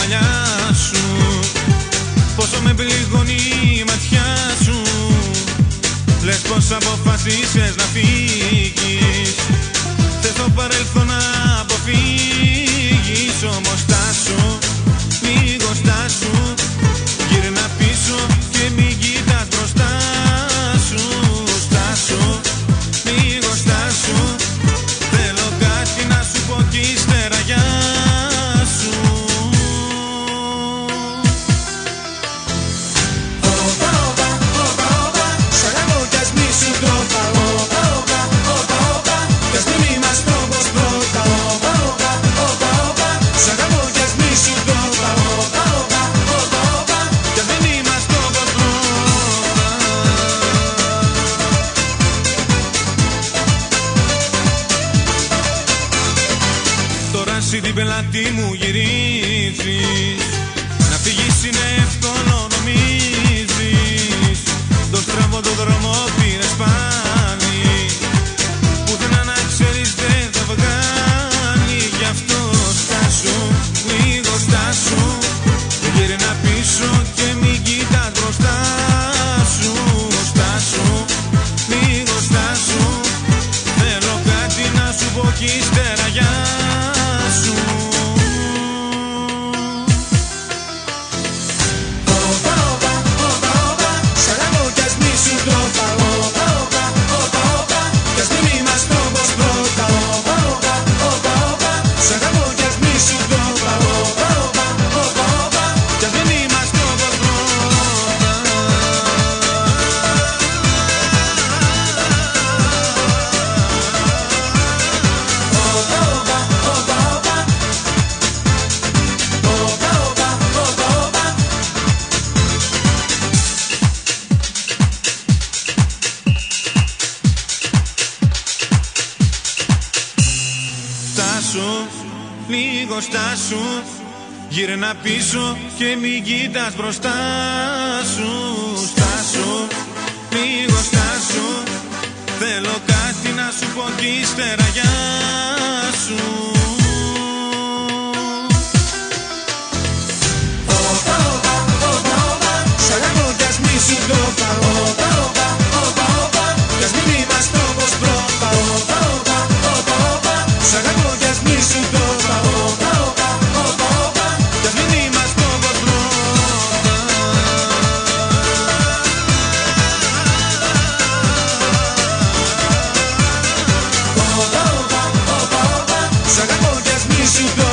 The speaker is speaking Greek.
μαλλιά σου, πόσο με πληγώνει η ματιά σου. Λες πως αποφασίσες να φύγεις, θες το παρελθόν να αποφύγεις. Όμως στάσου, λίγο στάσου, γύρνα πίσω και μην κοιτάς μπροστά σου. Στάσου, λίγο στάσου, θέλω κάτι να σου πω κι ύστερα γεια σου. Την πελάτη μου γυρίζεις, να φύγεις είναι εύκολο νομίζεις. Το στραβό το δρόμο πήρες πάλι, πουθενά να ξέρεις δεν θα βγάλει. Γι' αυτό στάσου, λίγο στάσου, γύρνα πίσω και μην κοιτάς μπροστά σου. Στάσου, λίγο στάσου, θέλω κάτι να σου πω κι ύστερα γεια σου. Λίγο στάσου, γύρνα πίσω και μην κοιτάς μπροστά σου. Στάσου, λίγο στάσου, θέλω κάτι να σου πω κι ύστερα γεια σου. Σ' αγαπώ κι ας μη σου το πάω, κι ας μην είμαστε όπως πρώτα. Σ' αγαπώ κι ας μη σου το πάω, κι ας μην είμαστε όπως πρώτα. Σ' αγαπώ κι ας μη σου το